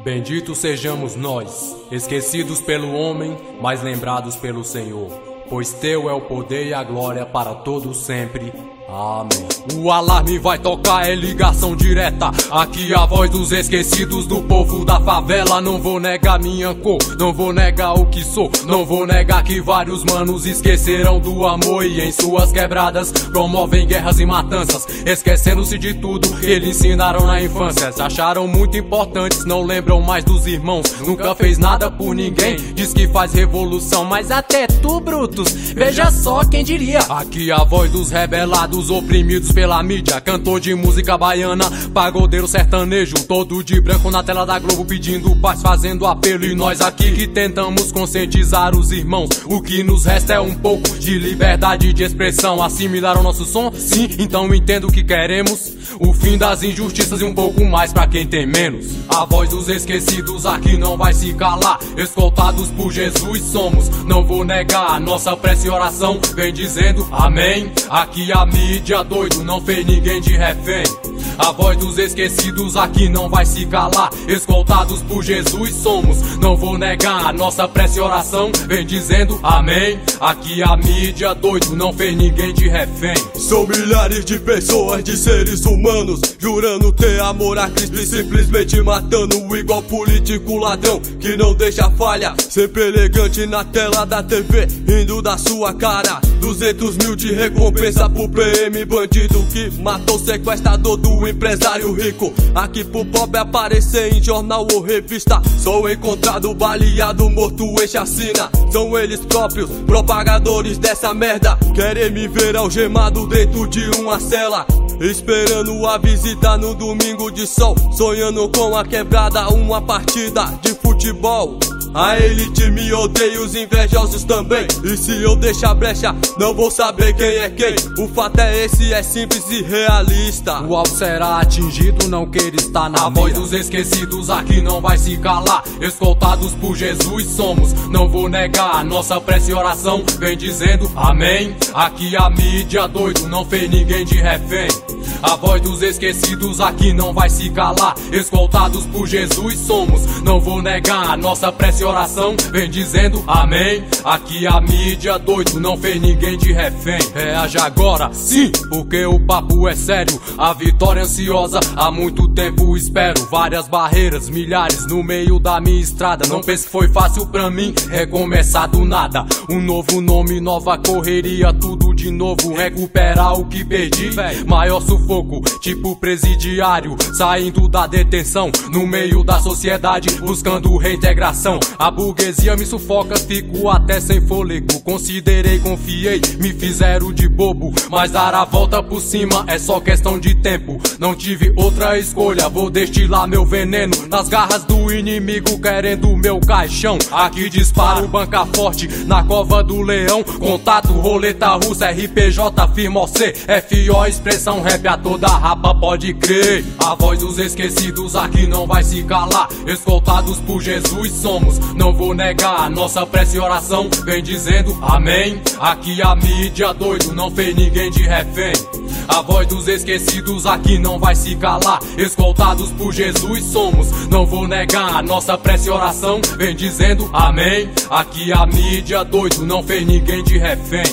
Benditos sejamos nós, esquecidos pelo homem, mas lembrados pelo Senhor, pois teu é o poder e a glória para todos sempre. Amém. O alarme vai tocar, é ligação direta. Aqui a voz dos esquecidos, do povo da favela. Não vou negar minha cor, não vou negar o que sou. Não vou negar que vários manos esqueceram do amor e em suas quebradas promovem guerras e matanças, esquecendo-se de tudo que eles ensinaram na infância. Se acharam muito importantes, não lembram mais dos irmãos. Nunca fez nada por ninguém, diz que faz revolução, mas até tu, Brutus, veja só quem diria. Aqui a voz dos rebelados, oprimidos pela mídia, cantor de música baiana, pagodeiro sertanejo, todo de branco na tela da Globo pedindo paz, fazendo apelo. E nós aqui que tentamos conscientizar os irmãos, o que nos resta é um pouco de liberdade de expressão. Assimilar o nosso som? Sim, então entendo o que queremos, o fim das injustiças e um pouco mais pra quem tem menos. A voz dos esquecidos aqui não vai se calar, escoltados por Jesus somos, não vou negar. A nossa prece e oração vem dizendo amém. Aqui a mídia doido não fez ninguém de refém. A voz dos esquecidos aqui não vai se calar, escoltados por Jesus somos, não vou negar. A nossa prece e oração vem dizendo amém. Aqui a mídia doido não fez ninguém de refém. São milhares de pessoas, de seres humanos, jurando ter amor a Cristo e simplesmente matando, igual político ladrão que não deixa falha, sempre elegante na tela da TV, rindo da sua cara. 200 mil de recompensa pro PM bandido que matou o sequestrador do empresário rico. Aqui pro pobre aparecer em jornal ou revista, sou encontrado baleado, morto em chacina. São eles próprios, propagadores dessa merda, querem me ver algemado dentro de uma cela, esperando a visita no domingo de sol, sonhando com a quebrada, uma partida de futebol. A elite me odeia, os invejosos também, e se eu deixar brecha, não vou saber quem é quem. O fato é esse, é simples e realista. O alvo será atingido, não queira estar na mira. A voz dos esquecidos aqui não vai se calar, escoltados por Jesus somos, não vou negar. A nossa prece e oração vem dizendo amém. Aqui a mídia doido não fez ninguém de refém. A voz dos esquecidos aqui não vai se calar, escoltados por Jesus somos, não vou negar. A nossa prece e oração vem dizendo amém. Aqui a mídia doido não fez ninguém de refém. Reage agora, sim, porque o papo é sério. A vitória ansiosa, há muito tempo espero. Várias barreiras, milhares no meio da minha estrada. Não pense que foi fácil pra mim recomeçar do nada. Um novo nome, nova correria, tudo de novo. Recuperar o que perdi, maior sufoco, tipo presidiário, saindo da detenção, no meio da sociedade, buscando reintegração. A burguesia me sufoca, fico até sem fôlego. Considerei, confiei, me fizeram de bobo, mas dar a volta por cima é só questão de tempo. Não tive outra escolha, vou destilar meu veneno nas garras do inimigo, querendo meu caixão. Aqui disparo, banca forte, na cova do leão. Contato, roleta russa, RPJ, firma OC, FO, expressão rap a toda rapa, pode crer. A voz dos esquecidos aqui não vai se calar, escoltados por Jesus somos, não vou negar. A nossa prece e oração vem dizendo amém. Aqui a mídia doido não fez ninguém de refém. A voz dos esquecidos aqui não vai se calar, escoltados por Jesus somos, não vou negar. A nossa prece e oração vem dizendo amém. Aqui a mídia doido não fez ninguém de refém.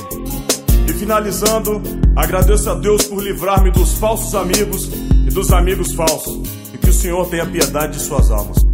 E finalizando, agradeço a Deus por livrar-me dos falsos amigos e dos amigos falsos, e que o Senhor tenha piedade de suas almas.